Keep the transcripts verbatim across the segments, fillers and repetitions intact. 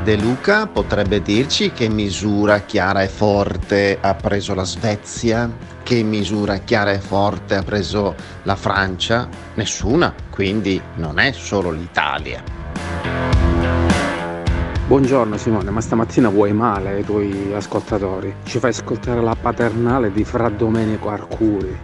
De Luca potrebbe dirci che misura chiara e forte ha preso la Svezia? Che misura chiara e forte ha preso la Francia? Nessuna, quindi non è solo l'Italia. Buongiorno Simone, ma stamattina vuoi male ai tuoi ascoltatori? Ci fai ascoltare la paternale di Fra Domenico Arcuri.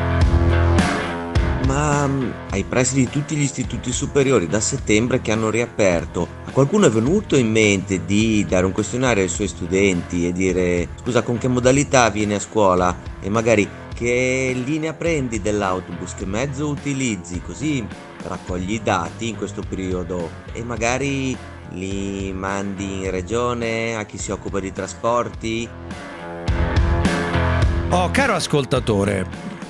Ma ai pressi di tutti gli istituti superiori da settembre che hanno riaperto, a qualcuno è venuto in mente di dare un questionario ai suoi studenti e dire: scusa, con che modalità vieni a scuola? E magari che linea prendi dell'autobus, che mezzo utilizzi? Così raccogli i dati in questo periodo e magari li mandi in regione a chi si occupa di trasporti. Oh, caro ascoltatore,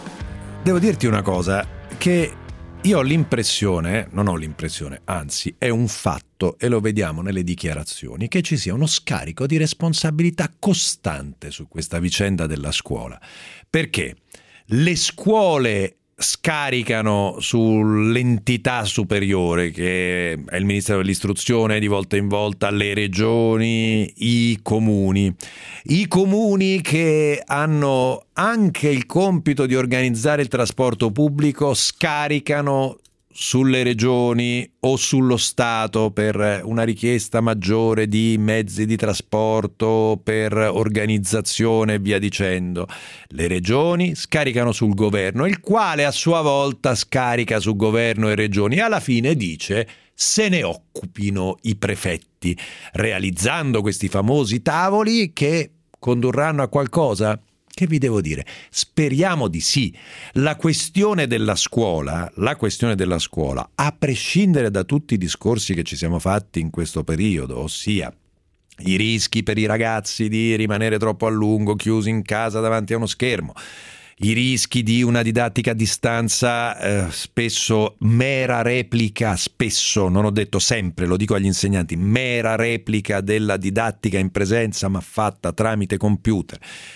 devo dirti una cosa, che io ho l'impressione, non ho l'impressione, anzi è un fatto, e lo vediamo nelle dichiarazioni, che ci sia uno scarico di responsabilità costante su questa vicenda della scuola. Perché le scuole scaricano sull'entità superiore, che è il Ministero dell'Istruzione, di volta in volta le regioni, i comuni. I comuni che hanno anche il compito di organizzare il trasporto pubblico scaricano sulle regioni o sullo Stato per una richiesta maggiore di mezzi di trasporto, per organizzazione e via dicendo. Le regioni scaricano sul governo, il quale a sua volta scarica su governo e regioni e alla fine dice: se ne occupino i prefetti, realizzando questi famosi tavoli che condurranno a qualcosa? Che vi devo dire? Speriamo di sì. La questione della scuola, la questione della scuola, a prescindere da tutti i discorsi che ci siamo fatti in questo periodo, ossia i rischi per i ragazzi di rimanere troppo a lungo chiusi in casa davanti a uno schermo, i rischi di una didattica a distanza eh, spesso mera replica, spesso, non ho detto sempre, lo dico agli insegnanti, mera replica della didattica in presenza ma fatta tramite computer.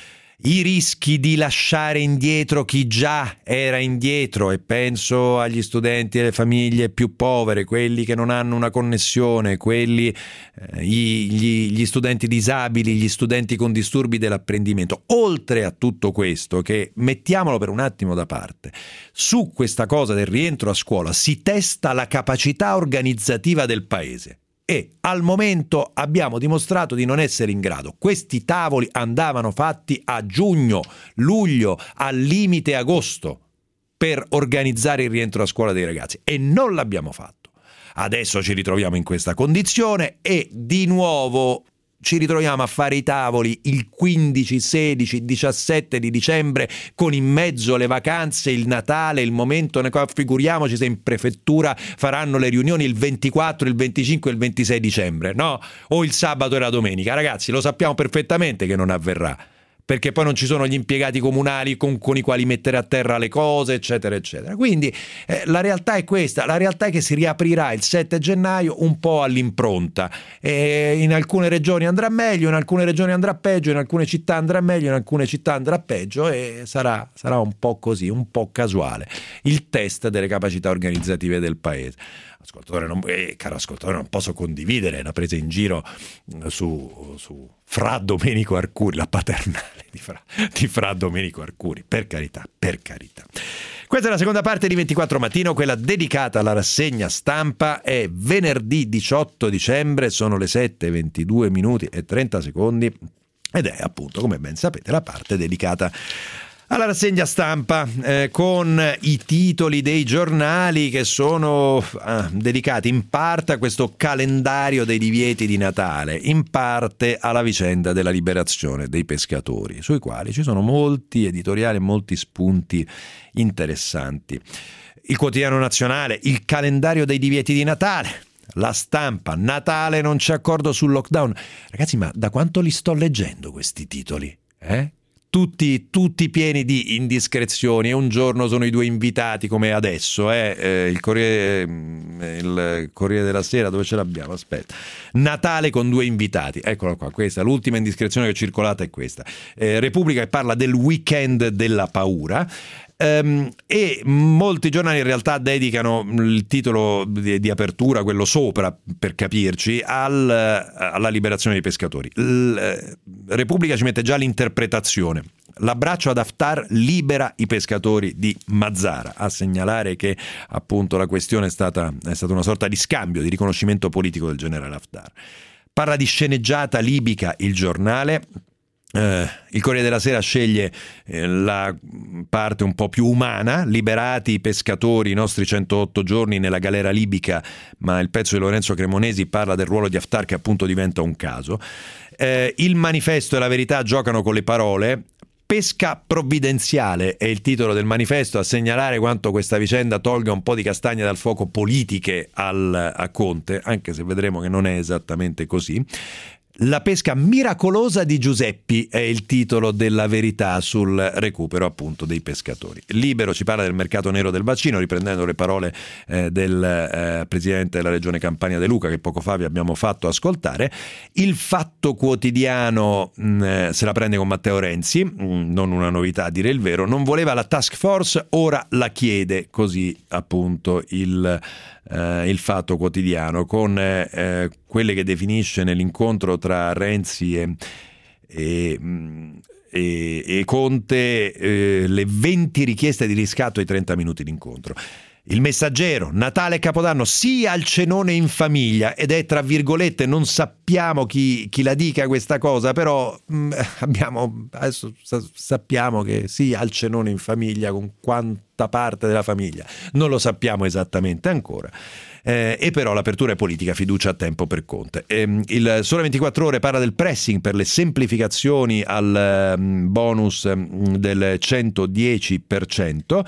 I rischi di lasciare indietro chi già era indietro, e penso agli studenti e alle famiglie più povere, quelli che non hanno una connessione, quelli eh, gli, gli studenti disabili, gli studenti con disturbi dell'apprendimento. Oltre a tutto questo, che mettiamolo per un attimo da parte, su questa cosa del rientro a scuola si testa la capacità organizzativa del paese. E al momento abbiamo dimostrato di non essere in grado. Questi tavoli andavano fatti a giugno, luglio, al limite agosto, per organizzare il rientro a scuola dei ragazzi, e non l'abbiamo fatto. Adesso ci ritroviamo in questa condizione e di nuovo ci ritroviamo a fare i tavoli il quindici, sedici, diciassette di dicembre, con in mezzo le vacanze, il Natale, il momento, figuriamoci se in prefettura faranno le riunioni il ventiquattro, il venticinque e il ventisei dicembre, no? O il sabato e la domenica. Ragazzi, lo sappiamo perfettamente che non avverrà, perché poi non ci sono gli impiegati comunali con, con i quali mettere a terra le cose, eccetera, eccetera. Quindi eh, la realtà è questa, la realtà è che si riaprirà il sette gennaio un po' all'impronta. E in alcune regioni andrà meglio, in alcune regioni andrà peggio, in alcune città andrà meglio, in alcune città andrà peggio, e sarà, sarà un po' così, un po' casuale il test delle capacità organizzative del paese. Ascoltatore, non, eh, caro ascoltatore, non posso condividere la presa in giro su, su Fra Domenico Arcuri, la paternale di Fra, di Fra Domenico Arcuri, per carità, per carità. Questa è la seconda parte di ventiquattro Mattino, quella dedicata alla rassegna stampa. È venerdì diciotto dicembre, sono le sette e ventidue minuti e trenta secondi ed è appunto, come ben sapete, la parte dedicata alla rassegna stampa, eh, con i titoli dei giornali che sono ah, dedicati in parte a questo calendario dei divieti di Natale, in parte alla vicenda della liberazione dei pescatori, sui quali ci sono molti editoriali e molti spunti interessanti. Il Quotidiano Nazionale, il calendario dei divieti di Natale. La Stampa, Natale non c'è accordo sul lockdown. Ragazzi, ma da quanto li sto leggendo questi titoli? Eh? Tutti, tutti pieni di indiscrezioni, e un giorno sono i due invitati come adesso, eh? Eh, il, Corriere, il Corriere della Sera, dove ce l'abbiamo? Aspetta, Natale con due invitati, eccola qua, questa, l'ultima indiscrezione che è circolata è questa. eh, Repubblica che parla del weekend della paura. Um, e molti giornali in realtà dedicano il titolo di, di apertura, quello sopra per capirci, al, alla liberazione dei pescatori. Il, Repubblica ci mette già l'interpretazione: l'abbraccio ad Haftar libera i pescatori di Mazara, a segnalare che appunto la questione è stata, è stata una sorta di scambio, di riconoscimento politico del generale Haftar. Parla di sceneggiata libica il giornale. Uh, il Corriere della Sera sceglie eh, la parte un po' più umana: liberati i pescatori, i nostri centootto giorni nella galera libica, ma il pezzo di Lorenzo Cremonesi parla del ruolo di Haftar, che appunto diventa un caso. Uh, il Manifesto e La Verità giocano con le parole. Pesca provvidenziale è il titolo del Manifesto, a segnalare quanto questa vicenda tolga un po' di castagne dal fuoco politiche al, a Conte, anche se vedremo che non è esattamente così. La pesca miracolosa di Giuseppi è il titolo della Verità sul recupero appunto dei pescatori. Libero ci parla del mercato nero del bacino, riprendendo le parole eh, del eh, presidente della regione Campania De Luca, che poco fa vi abbiamo fatto ascoltare. Il Fatto Quotidiano mh, se la prende con Matteo Renzi, mh, non una novità a dire il vero: non voleva la task force, ora la chiede, così appunto il Uh, il Fatto Quotidiano, con uh, quelle che definisce nell'incontro tra Renzi e, e, e, e Conte uh, le venti richieste di riscatto ai trenta minuti d'incontro. Il Messaggero: Natale e Capodanno sì al cenone in famiglia, ed è tra virgolette, non sappiamo chi, chi la dica questa cosa, però mh, abbiamo adesso sa, sappiamo che sì al cenone in famiglia, con quanta parte della famiglia non lo sappiamo esattamente ancora. Eh, e però l'apertura è politica, fiducia a tempo per Conte. Eh, il Sole ventiquattro Ore parla del pressing per le semplificazioni al um, bonus um, del centodieci per cento.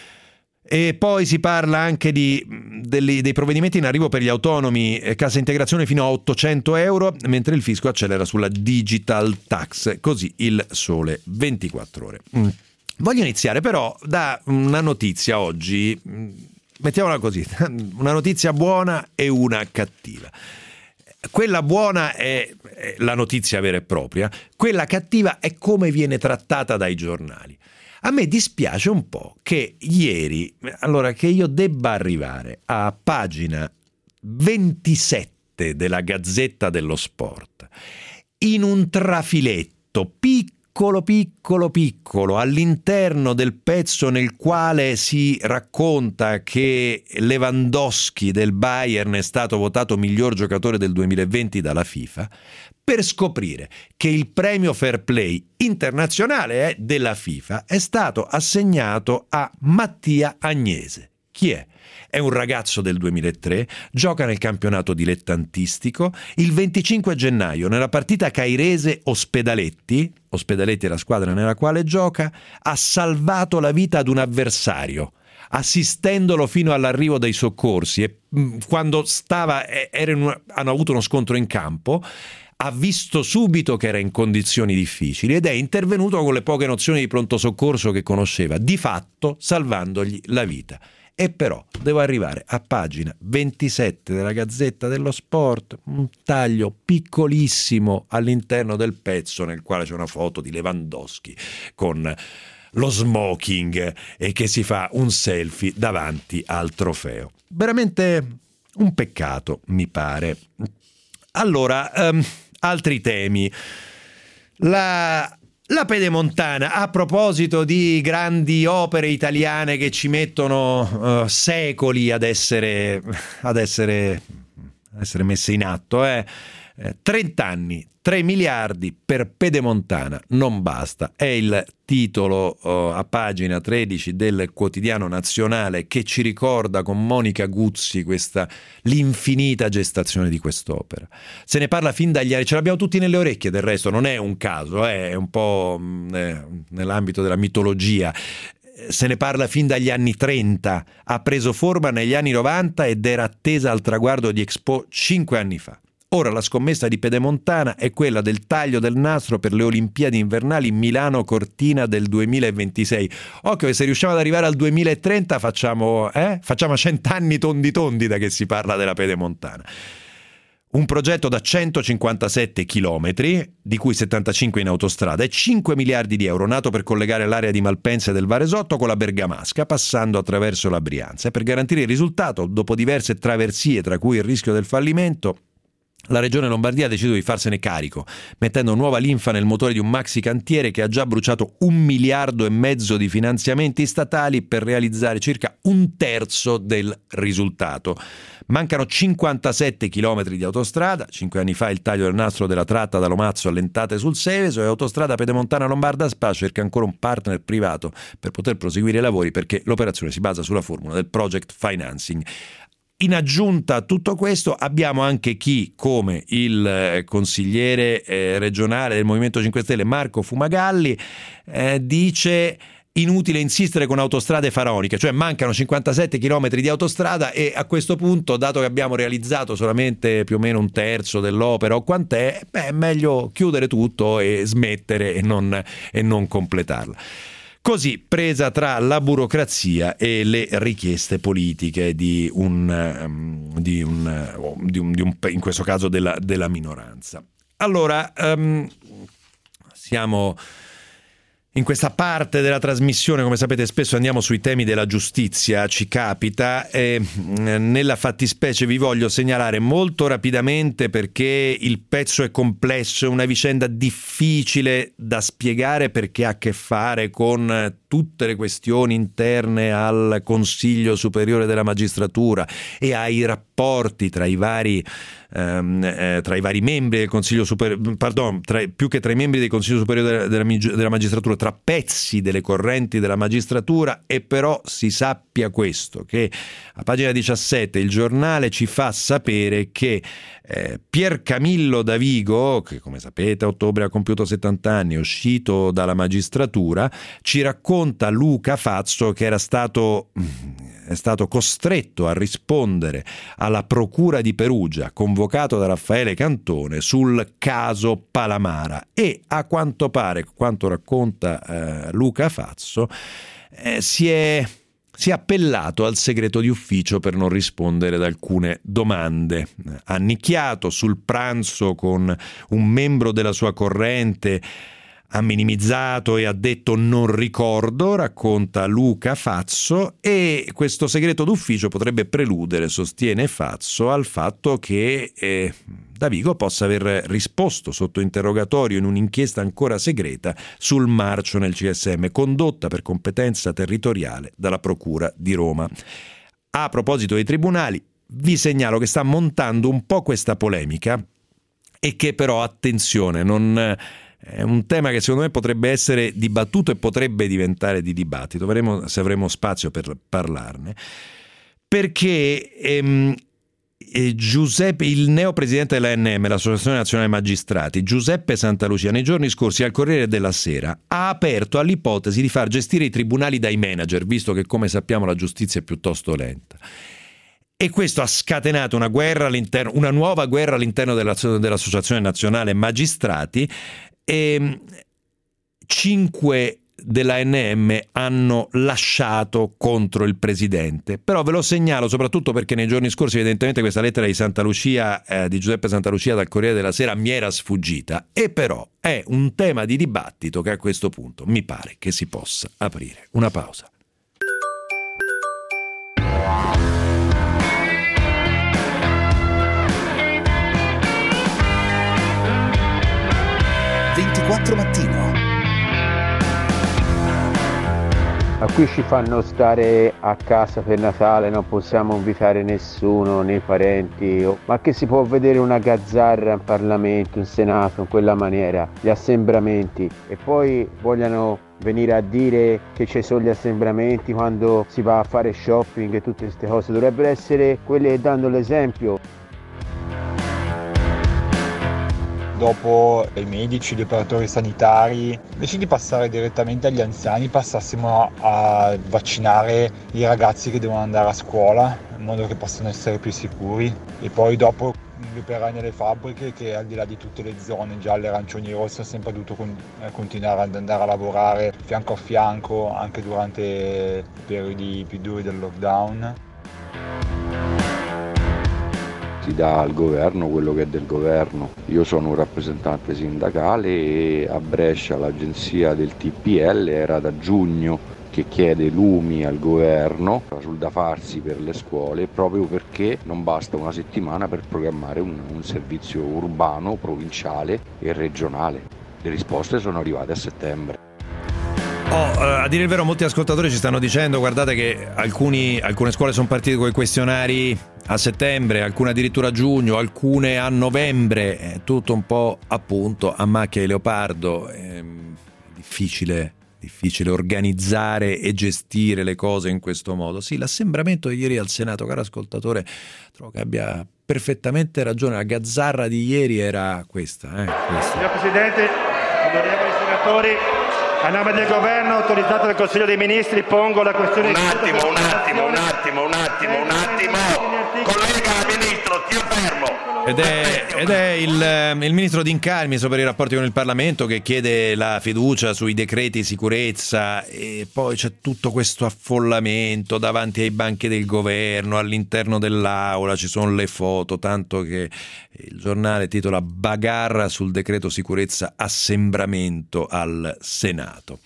E poi si parla anche di, dei, dei provvedimenti in arrivo per gli autonomi, cassa integrazione fino a ottocento euro, mentre il fisco accelera sulla digital tax. Così il Sole ventiquattro Ore. Mm. Voglio iniziare però da una notizia oggi, mettiamola così, una notizia buona e una cattiva. Quella buona è la notizia vera e propria, quella cattiva è come viene trattata dai giornali. A me dispiace un po' che ieri, allora che io debba arrivare a pagina ventisette della Gazzetta dello Sport, in un trafiletto piccolo piccolo piccolo all'interno del pezzo nel quale si racconta che Lewandowski del Bayern è stato votato miglior giocatore del duemilaventi dalla FIFA, per scoprire che il premio Fair Play internazionale della FIFA è stato assegnato a Mattia Agnese. Chi è? È un ragazzo del duemilatré, gioca nel campionato dilettantistico. Il venticinque gennaio, nella partita Cairese-Ospedaletti, Ospedaletti è la squadra nella quale gioca, ha salvato la vita ad un avversario, assistendolo fino all'arrivo dei soccorsi, e quando stava, era in una, hanno avuto uno scontro in campo, ha visto subito che era in condizioni difficili ed è intervenuto con le poche nozioni di pronto soccorso che conosceva, di fatto salvandogli la vita. E però devo arrivare a pagina ventisette della Gazzetta dello Sport, un taglio piccolissimo all'interno del pezzo nel quale c'è una foto di Lewandowski con lo smoking e che si fa un selfie davanti al trofeo. Veramente un peccato, mi pare. Allora, um, altri temi. La, la Pedemontana, a proposito di grandi opere italiane che ci mettono uh, secoli ad essere, ad essere, ad essere messe in atto, eh? Eh, trenta anni, tre miliardi per Pedemontana, non basta. È il titolo uh, a pagina tredici del Quotidiano Nazionale, che ci ricorda con Monica Guzzi questa l'infinita gestazione di quest'opera. Se ne parla fin dagli anni, ce l'abbiamo tutti nelle orecchie, del resto non è un caso, eh, è un po' mh, eh, nell'ambito della mitologia. Se ne parla fin dagli anni trenta, ha preso forma negli anni novanta ed era attesa al traguardo di Expo cinque anni fa. Ora la scommessa di Pedemontana è quella del taglio del nastro per le Olimpiadi invernali Milano-Cortina del duemilaventisei. Occhio che se riusciamo ad arrivare al duemilatrenta facciamo, eh? facciamo cent'anni tondi tondi da che si parla della Pedemontana. Un progetto da centocinquantasette chilometri, di cui settantacinque in autostrada, e cinque miliardi di euro, nato per collegare l'area di Malpensa e del Varesotto con la Bergamasca, passando attraverso la Brianza. E per garantire il risultato, dopo diverse traversie, tra cui il rischio del fallimento, la Regione Lombardia ha deciso di farsene carico, mettendo nuova linfa nel motore di un maxi cantiere che ha già bruciato un miliardo e mezzo di finanziamenti statali per realizzare circa un terzo del risultato. Mancano cinquantasette chilometri di autostrada, cinque anni fa il taglio del nastro della tratta da Lomazzo a Lentate sul Seveso, e Autostrada Pedemontana Lombarda S P A cerca ancora un partner privato per poter proseguire i lavori, perché l'operazione si basa sulla formula del project financing. In aggiunta a tutto questo abbiamo anche chi, come il consigliere eh, regionale del Movimento cinque Stelle Marco Fumagalli, eh, dice inutile insistere con autostrade faraoniche, cioè mancano cinquantasette chilometri di autostrada e a questo punto, dato che abbiamo realizzato solamente più o meno un terzo dell'opera o quant'è, beh, è meglio chiudere tutto e smettere e non, e non completarla. Così, presa tra la burocrazia e le richieste politiche di un, di un, di un, di un in questo caso della, della minoranza. Allora, um, siamo in questa parte della trasmissione, come sapete spesso andiamo sui temi della giustizia, ci capita, e nella fattispecie vi voglio segnalare molto rapidamente, perché il pezzo è complesso, è una vicenda difficile da spiegare perché ha a che fare con tutte le questioni interne al Consiglio Superiore della Magistratura e ai rapporti tra i vari ehm, eh, tra i vari membri del Consiglio Superiore, pardon, tra, più che tra i membri del Consiglio Superiore della, della, della Magistratura, tra pezzi delle correnti della magistratura. E però si sappia questo, che a pagina diciassette il giornale ci fa sapere che eh, Pier Camillo Davigo, che come sapete a ottobre ha compiuto settanta anni, è uscito dalla magistratura, ci racconta Luca Fazzo che era stato è stato costretto a rispondere alla procura di Perugia, convocato da Raffaele Cantone, sul caso Palamara, e a quanto pare, quanto racconta eh, Luca Fazzo, eh, si è si è appellato al segreto di ufficio per non rispondere ad alcune domande. Ha nicchiato sul pranzo con un membro della sua corrente, ha minimizzato e ha detto non ricordo, racconta Luca Fazzo, e questo segreto d'ufficio potrebbe preludere, sostiene Fazzo, al fatto che eh, Davigo possa aver risposto sotto interrogatorio in un'inchiesta ancora segreta sul marcio nel C S M, condotta per competenza territoriale dalla Procura di Roma. A proposito dei tribunali, vi segnalo che sta montando un po' questa polemica e che però, attenzione, non... è un tema che secondo me potrebbe essere dibattuto e potrebbe diventare di dibattito. Vedremo se avremo spazio per parlarne, perché ehm, Giuseppe, il neopresidente dell'A N M, l'Associazione Nazionale Magistrati, Giuseppe Santalucia, nei giorni scorsi al Corriere della Sera ha aperto all'ipotesi di far gestire i tribunali dai manager, visto che, come sappiamo, la giustizia è piuttosto lenta. E questo ha scatenato una guerra all'interno, una nuova guerra all'interno della, dell'Associazione Nazionale Magistrati. E cinque dell'A N M hanno lasciato contro il presidente. Però ve lo segnalo soprattutto perché nei giorni scorsi evidentemente questa lettera di Santalucia, eh, di Giuseppe Santalucia dal Corriere della Sera mi era sfuggita, e però è un tema di dibattito che a questo punto mi pare che si possa aprire. Una pausa. ventiquattro Mattino. Ma qui ci fanno stare a casa per Natale, non possiamo invitare nessuno, né parenti. Ma che si può vedere una gazzarra in Parlamento, in Senato, in quella maniera, gli assembramenti, e poi vogliano venire a dire che ci sono gli assembramenti quando si va a fare shopping e tutte queste cose. Dovrebbero essere quelli che danno l'esempio. Dopo i medici, gli operatori sanitari, invece di passare direttamente agli anziani, passassimo a vaccinare i ragazzi che devono andare a scuola, in modo che possano essere più sicuri. E poi dopo gli operai nelle fabbriche, che al di là di tutte le zone gialle, arancioni e rosse, hanno sempre dovuto con- continuare ad andare a lavorare fianco a fianco anche durante i periodi più duri del lockdown. si dà al governo quello che è del governo. Io sono un rappresentante sindacale e a Brescia l'agenzia del T P L era da giugno che chiede lumi al governo sul da farsi per le scuole, proprio perché non basta una settimana per programmare un, un servizio urbano, provinciale e regionale. Le risposte sono arrivate a settembre. Oh, a dire il vero, molti ascoltatori ci stanno dicendo: guardate che alcuni, alcune scuole sono partite con i questionari a settembre, alcune addirittura a giugno, alcune a novembre, è tutto un po' appunto a macchia di leopardo. È difficile difficile organizzare e gestire le cose in questo modo. Sì, l'assembramento di ieri al Senato, caro ascoltatore, trovo che abbia perfettamente ragione. La gazzarra di ieri era questa, eh, questa. Signor Presidente, onorevoli senatori, a nome del Governo, autorizzato dal Consiglio dei Ministri, pongo la questione... Un attimo, un attimo, un attimo, un attimo, un attimo. Collega Ministro, ti fermo. Ed è, ed è il, il ministro D'Incalmi, per i rapporti con il Parlamento, che chiede la fiducia sui decreti sicurezza, e poi c'è tutto questo affollamento davanti ai banchi del governo, all'interno dell'aula ci sono le foto, tanto che il giornale titola "Bagarra sul decreto sicurezza, assembramento al Senato".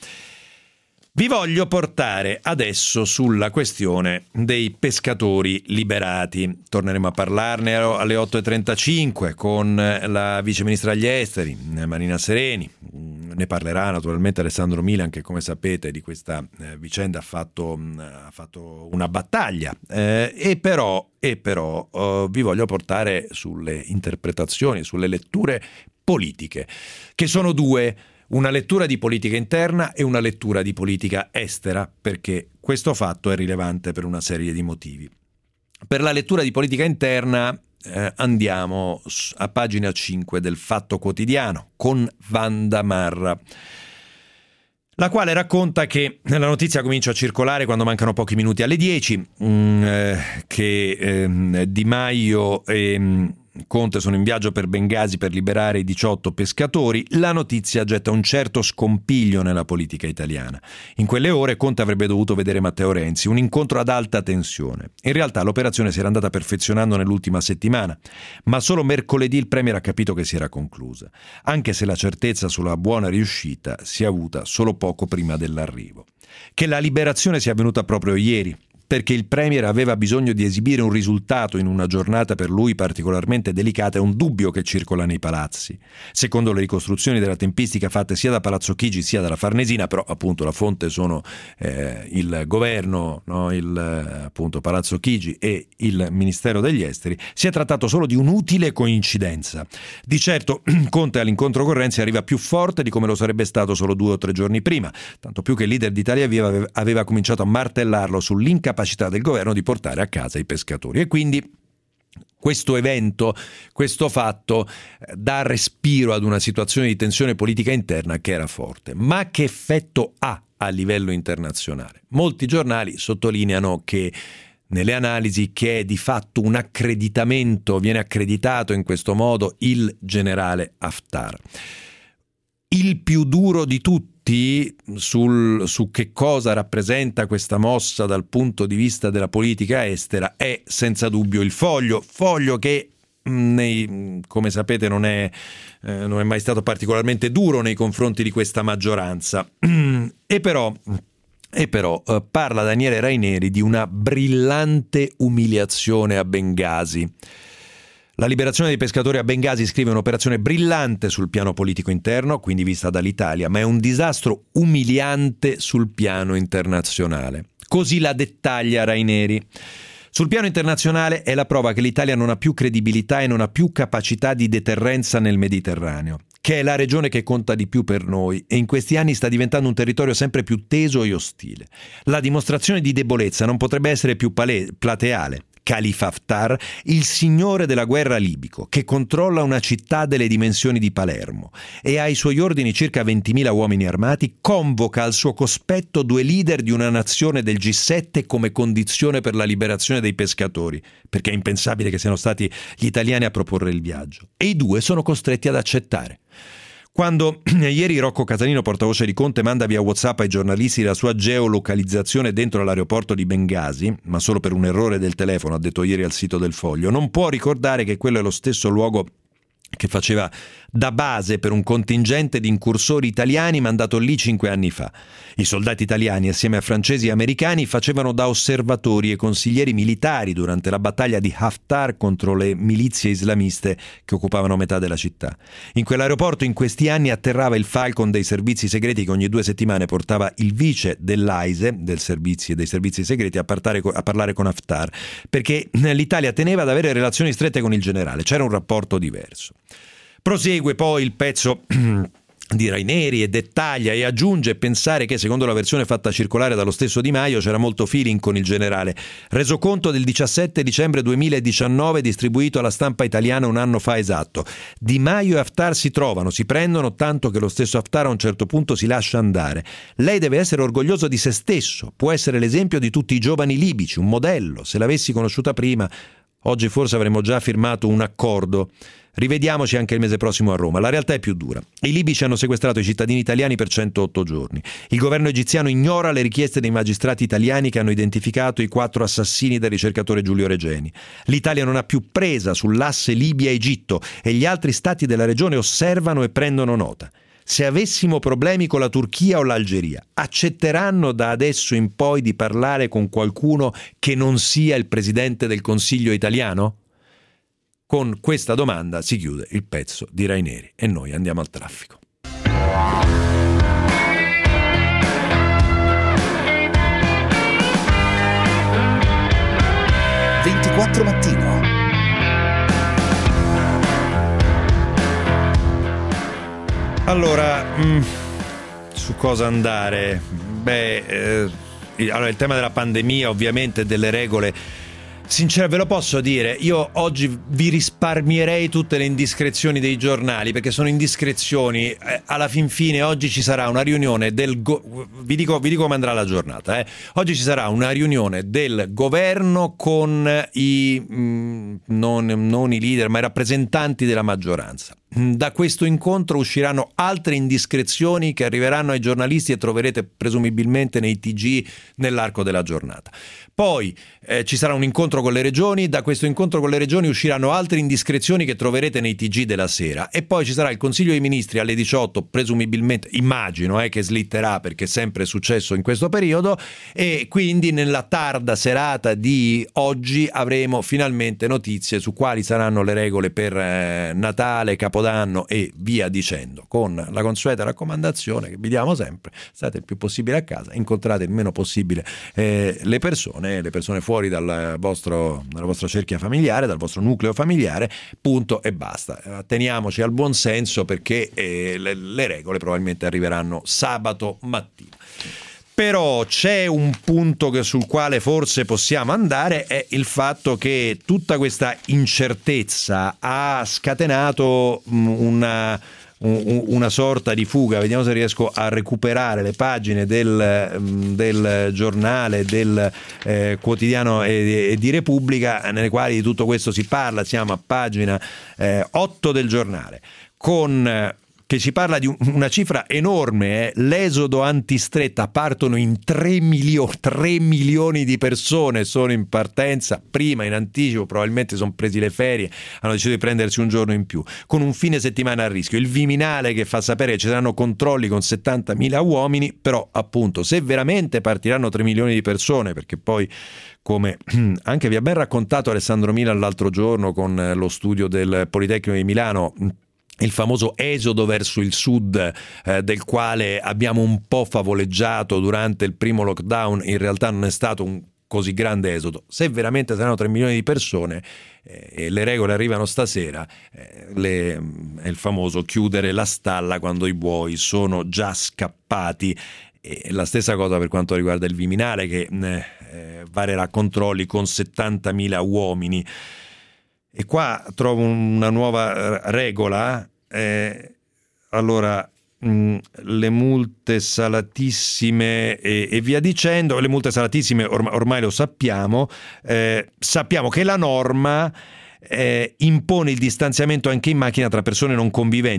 Vi voglio portare adesso sulla questione dei pescatori liberati. Torneremo a parlarne alle otto e trentacinque con la vice ministra degli esteri Marina Sereni. Ne parlerà naturalmente Alessandro Milan, che come sapete di questa eh, vicenda ha fatto, ha fatto una battaglia. Eh, e però, e però eh, vi voglio portare sulle interpretazioni, sulle letture politiche, che sono due. Una lettura di politica interna e una lettura di politica estera, perché questo fatto è rilevante per una serie di motivi. Per la lettura di politica interna eh, andiamo a pagina cinque del Fatto Quotidiano con Wanda Marra, la quale racconta che la notizia comincia a circolare quando mancano pochi minuti alle dieci, mh, eh, che eh, Di Maio e mh, Conte sono in viaggio per Bengasi per liberare i diciotto pescatori. La notizia getta un certo scompiglio nella politica italiana. In quelle ore Conte avrebbe dovuto vedere Matteo Renzi, un incontro ad alta tensione. In realtà l'operazione si era andata perfezionando nell'ultima settimana, ma solo mercoledì il premier ha capito che si era conclusa, anche se la certezza sulla buona riuscita si è avuta solo poco prima dell'arrivo. Che la liberazione sia avvenuta proprio ieri, perché il premier aveva bisogno di esibire un risultato in una giornata per lui particolarmente delicata, è un dubbio che circola nei palazzi. Secondo le ricostruzioni della tempistica fatte sia da Palazzo Chigi sia dalla Farnesina, però appunto la fonte sono eh, il governo, no? il appunto Palazzo Chigi e il Ministero degli Esteri, si è trattato solo di un'utile coincidenza. Di certo Conte all'incontro con Renzi arriva più forte di come lo sarebbe stato solo due o tre giorni prima, tanto più che il leader d'Italia Viva aveva cominciato a martellarlo sull'incapacità del governo di portare a casa i pescatori, e quindi questo evento, questo fatto dà respiro ad una situazione di tensione politica interna che era forte. Ma che effetto ha a livello internazionale? Molti giornali sottolineano che nelle analisi che è di fatto un accreditamento, viene accreditato in questo modo il generale Haftar. Il più duro di tutti sul, su che cosa rappresenta questa mossa dal punto di vista della politica estera è senza dubbio il Foglio, Foglio che nei, come sapete non è, eh, non è mai stato particolarmente duro nei confronti di questa maggioranza, e però, e però eh, parla Daniele Raineri di una brillante umiliazione a Bengasi. La liberazione dei pescatori a Bengasi, scrive, è un'operazione brillante sul piano politico interno, quindi vista dall'Italia, ma è un disastro umiliante sul piano internazionale. Così la dettaglia Raineri. Sul piano internazionale è la prova che l'Italia non ha più credibilità e non ha più capacità di deterrenza nel Mediterraneo, che è la regione che conta di più per noi e in questi anni sta diventando un territorio sempre più teso e ostile. La dimostrazione di debolezza non potrebbe essere più pale- plateale. Khalifa Haftar, il signore della guerra libico, che controlla una città delle dimensioni di Palermo e ha ai suoi ordini circa ventimila uomini armati, convoca al suo cospetto due leader di una nazione del G sette come condizione per la liberazione dei pescatori, perché è impensabile che siano stati gli italiani a proporre il viaggio, e i due sono costretti ad accettare. Quando ieri Rocco Casalino, portavoce di Conte, manda via WhatsApp ai giornalisti la sua geolocalizzazione dentro l'aeroporto di Bengasi, ma solo per un errore del telefono, ha detto ieri al sito del Foglio, non può ricordare che quello è lo stesso luogo che faceva da base per un contingente di incursori italiani mandato lì cinque anni fa. I soldati italiani, assieme a francesi e americani, facevano da osservatori e consiglieri militari durante la battaglia di Haftar contro le milizie islamiste che occupavano metà della città. In quell'aeroporto in questi anni atterrava il Falcon dei servizi segreti che ogni due settimane portava il vice dell'A I S E, del servizi e dei servizi segreti, a parlare, a parlare con Haftar, perché l'Italia teneva ad avere relazioni strette con il generale, c'era un rapporto diverso. Prosegue poi il pezzo di Raineri e dettaglia e aggiunge: pensare che, secondo la versione fatta circolare dallo stesso Di Maio, c'era molto feeling con il generale. Resoconto del diciassette dicembre duemiladiciannove, distribuito alla stampa italiana un anno fa esatto. Di Maio e Haftar si trovano, si prendono, tanto che lo stesso Haftar a un certo punto si lascia andare. Lei deve essere orgoglioso di se stesso, può essere l'esempio di tutti i giovani libici, un modello. Se l'avessi conosciuta prima, oggi forse avremmo già firmato un accordo. Rivediamoci anche il mese prossimo a Roma. La realtà è più dura. I libici hanno sequestrato i cittadini italiani per centootto giorni. Il governo egiziano ignora le richieste dei magistrati italiani che hanno identificato i quattro assassini del ricercatore Giulio Regeni. L'Italia non ha più presa sull'asse Libia-Egitto e gli altri stati della regione osservano e prendono nota. Se avessimo problemi con la Turchia o l'Algeria, accetteranno da adesso in poi di parlare con qualcuno che non sia il presidente del Consiglio italiano? Con questa domanda si chiude il pezzo di Raineri e noi andiamo al traffico. ventiquattro Mattino. Allora, mh, su cosa andare? Beh, eh, allora il tema della pandemia, ovviamente, delle regole. Sincero, ve lo posso dire, io oggi vi risparmierei tutte le indiscrezioni dei giornali, perché sono indiscrezioni. Eh, alla fin fine oggi ci sarà una riunione del go- vi dico, vi dico come andrà la giornata, eh. Oggi ci sarà una riunione del governo con i mh, non, non i leader, ma i rappresentanti della maggioranza. Da questo incontro usciranno altre indiscrezioni che arriveranno ai giornalisti e troverete presumibilmente nei T G nell'arco della giornata. Poi eh, ci sarà un incontro con le regioni, da questo incontro con le regioni usciranno altre indiscrezioni che troverete nei T G della sera, e poi ci sarà il Consiglio dei Ministri alle diciotto, presumibilmente, immagino eh, che slitterà perché è sempre successo in questo periodo, e quindi nella tarda serata di oggi avremo finalmente notizie su quali saranno le regole per eh, Natale, Capodanno e via dicendo, con la consueta raccomandazione che vi diamo sempre: state il più possibile a casa, incontrate il meno possibile eh, le persone le persone fuori dal vostro, dalla vostra cerchia familiare, dal vostro nucleo familiare, punto e basta. Teniamoci al buon senso, perché eh, le, le regole probabilmente arriveranno sabato mattina. Però c'è un punto che, sul quale forse possiamo andare, è il fatto che tutta questa incertezza ha scatenato una una sorta di fuga. Vediamo se riesco a recuperare le pagine del, del giornale, del eh, quotidiano e, e di Repubblica, nelle quali di tutto questo si parla. Siamo a pagina eh, otto del giornale, con che ci parla di una cifra enorme, eh. L'esodo antistretta, partono in tre milioni, tre milioni di persone sono in partenza, prima in anticipo, probabilmente sono presi le ferie, hanno deciso di prendersi un giorno in più, con un fine settimana a rischio. Il Viminale che fa sapere che ci saranno controlli con settantamila uomini, però appunto se veramente partiranno tre milioni di persone, perché poi, come anche vi ha ben raccontato Alessandro Milan l'altro giorno con lo studio del Politecnico di Milano, il famoso esodo verso il sud eh, del quale abbiamo un po' favoleggiato durante il primo lockdown, in realtà non è stato un così grande esodo. Se veramente saranno tre milioni di persone eh, e le regole arrivano stasera, eh, le, è il famoso chiudere la stalla quando i buoi sono già scappati. E la stessa cosa per quanto riguarda il Viminale, che eh, varerà controlli con settantamila uomini. E qua trovo una nuova regola, eh, allora mh, le multe salatissime e, e via dicendo. Le multe salatissime ormai, ormai lo sappiamo, eh, sappiamo che la norma eh, impone il distanziamento anche in macchina tra persone non conviventi.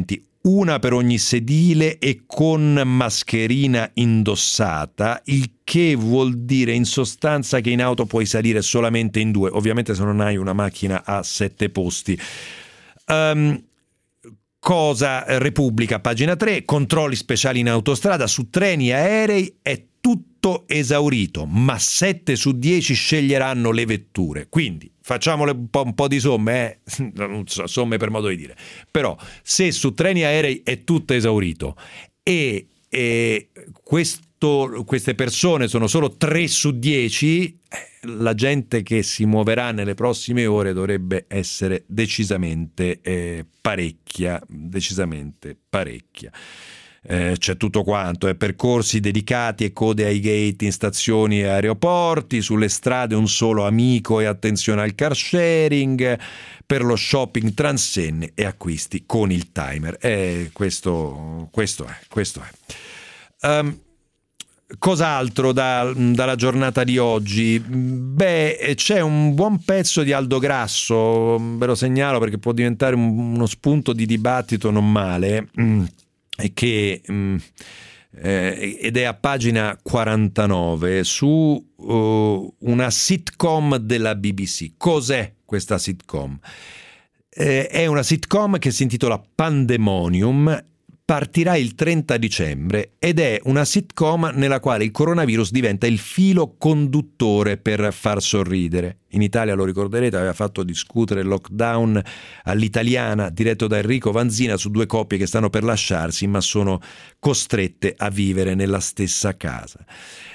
una per ogni sedile e con mascherina indossata, il che vuol dire in sostanza che in auto puoi salire solamente in due, ovviamente se non hai una macchina a sette posti. Um, cosa Repubblica, pagina tre, controlli speciali in autostrada, su treni e aerei è tutto esaurito, ma sette su dieci sceglieranno le vetture. Quindi facciamole un po', un po' di somme, eh? Non so, somme per modo di dire, però se su treni e aerei è tutto esaurito e, e questo, queste persone sono solo tre su dieci, la gente che si muoverà nelle prossime ore dovrebbe essere decisamente eh, parecchia, decisamente parecchia. Eh, c'è tutto quanto, eh, percorsi dedicati e code ai gate in stazioni e aeroporti, sulle strade un solo amico e attenzione al car sharing, per lo shopping transenne e acquisti con il timer. Eh, questo, questo è, questo è. Um, Cos'altro da, dalla giornata di oggi? Beh, c'è un buon pezzo di Aldo Grasso, ve lo segnalo perché può diventare un, uno spunto di dibattito non male, mm. Che, mh, eh, ed è a pagina quarantanove su uh, una sitcom della B B C. Cos'è questa sitcom? Eh, è una sitcom che si intitola Pandemonium, partirà il trenta dicembre ed è una sitcom nella quale il coronavirus diventa il filo conduttore per far sorridere. In Italia, lo ricorderete, aveva fatto discutere il lockdown all'italiana diretto da Enrico Vanzina su due coppie che stanno per lasciarsi ma sono costrette a vivere nella stessa casa.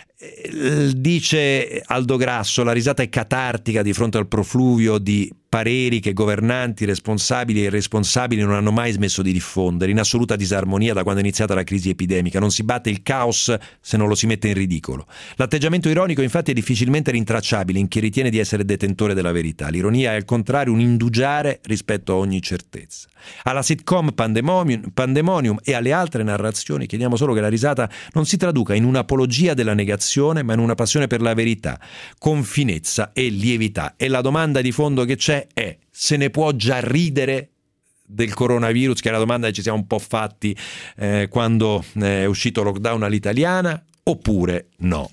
Dice Aldo Grasso, la risata è catartica di fronte al profluvio di pareri che governanti, responsabili e irresponsabili non hanno mai smesso di diffondere, in assoluta disarmonia da quando è iniziata la crisi epidemica. Non si batte il caos se non lo si mette in ridicolo. L'atteggiamento ironico infatti è difficilmente rintracciabile in chi ritiene di essere detentore della verità. L'ironia è al contrario un indugiare rispetto a ogni certezza. Alla sitcom Pandemonium, Pandemonium e alle altre narrazioni chiediamo solo che la risata non si traduca in un'apologia della negazione, ma in una passione per la verità, con finezza e lievità. E la domanda di fondo che c'è è: se ne può già ridere del coronavirus, che è la domanda che ci siamo un po' fatti eh, quando è uscito lockdown all'italiana, oppure no?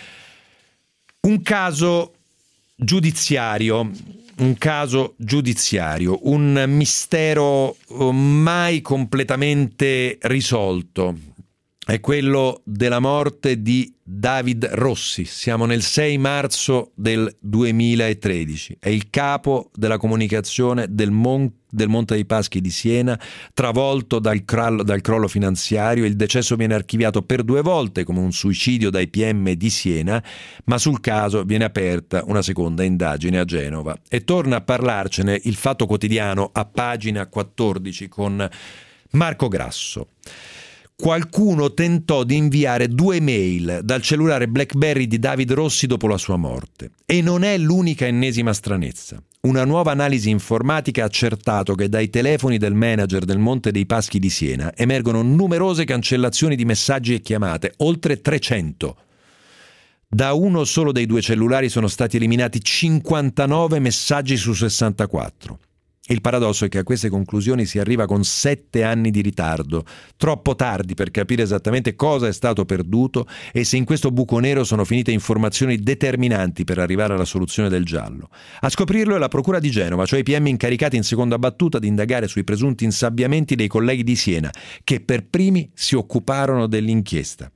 Un caso giudiziario, un caso giudiziario, un mistero mai completamente risolto. È quello della morte di David Rossi. Siamo nel sei marzo del duemilatredici. È il capo della comunicazione del, Mon- del Monte dei Paschi di Siena, travolto dal, crollo, dal crollo finanziario. Il decesso viene archiviato per due volte come un suicidio dai P M di Siena, ma sul caso viene aperta una seconda indagine a Genova. E torna a parlarcene il Fatto Quotidiano a pagina quattordici con Marco Grasso. Qualcuno tentò di inviare due mail dal cellulare BlackBerry di David Rossi dopo la sua morte. E non è l'unica ennesima stranezza. Una nuova analisi informatica ha accertato che dai telefoni del manager del Monte dei Paschi di Siena emergono numerose cancellazioni di messaggi e chiamate, oltre trecento. Da uno solo dei due cellulari sono stati eliminati cinquantanove messaggi su sessantaquattro. Il paradosso è che a queste conclusioni si arriva con sette anni di ritardo, troppo tardi per capire esattamente cosa è stato perduto e se in questo buco nero sono finite informazioni determinanti per arrivare alla soluzione del giallo. A scoprirlo è la Procura di Genova, cioè i P M incaricati in seconda battuta di indagare sui presunti insabbiamenti dei colleghi di Siena, che per primi si occuparono dell'inchiesta.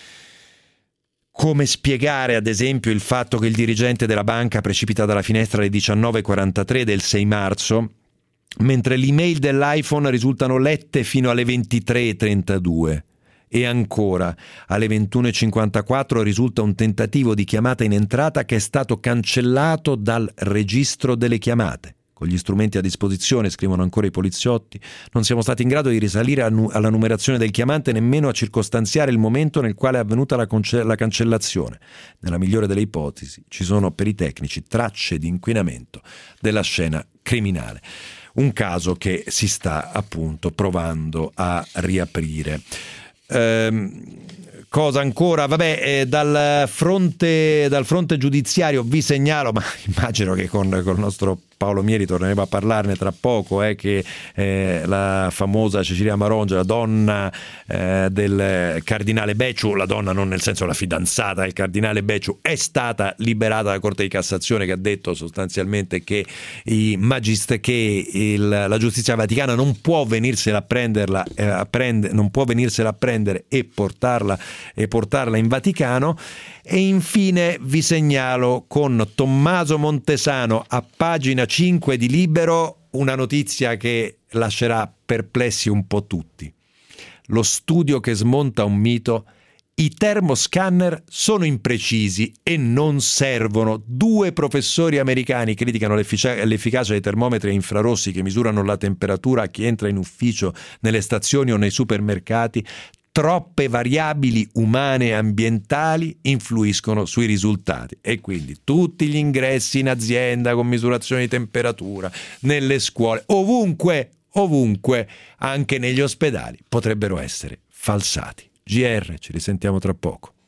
Come spiegare, ad esempio, il fatto che il dirigente della banca precipita dalla finestra alle diciannove e quarantatré del sei marzo, mentre le email dell'iPhone risultano lette fino alle ventitré e trentadue. E ancora, alle ventuno e cinquantaquattro risulta un tentativo di chiamata in entrata che è stato cancellato dal registro delle chiamate. Con gli strumenti a disposizione, scrivono ancora i poliziotti, non siamo stati in grado di risalire alla numerazione del chiamante, nemmeno a circostanziare il momento nel quale è avvenuta la, conce- la cancellazione. Nella migliore delle ipotesi ci sono per i tecnici tracce di inquinamento della scena criminale. Un caso che si sta appunto provando a riaprire. Ehm, cosa ancora? Vabbè, eh, dal fronte dal fronte giudiziario vi segnalo, ma immagino che con, con il nostro Paolo Mieri torneremo a parlarne tra poco, eh, che eh, la famosa Cecilia Marongia, la donna eh, del cardinale Becciu, la donna non nel senso la fidanzata del cardinale Becciu, è stata liberata dalla Corte di Cassazione, che ha detto sostanzialmente che i magist- che il, la giustizia vaticana non può venirsela a prenderla eh, a prend- non può venirsela a prendere e portarla e portarla in Vaticano. E infine vi segnalo con Tommaso Montesano a pagina cinque di Libero una notizia che lascerà perplessi un po' tutti. Lo studio che smonta un mito: i termoscanner sono imprecisi e non servono. Due professori americani criticano l'effic- l'efficacia dei termometri a infrarossi che misurano la temperatura a chi entra in ufficio nelle stazioni o nei supermercati. Troppe variabili umane e ambientali influiscono sui risultati, e quindi tutti gli ingressi in azienda con misurazioni di temperatura, nelle scuole, ovunque, ovunque, anche negli ospedali, potrebbero essere falsati. G R, ci risentiamo tra poco.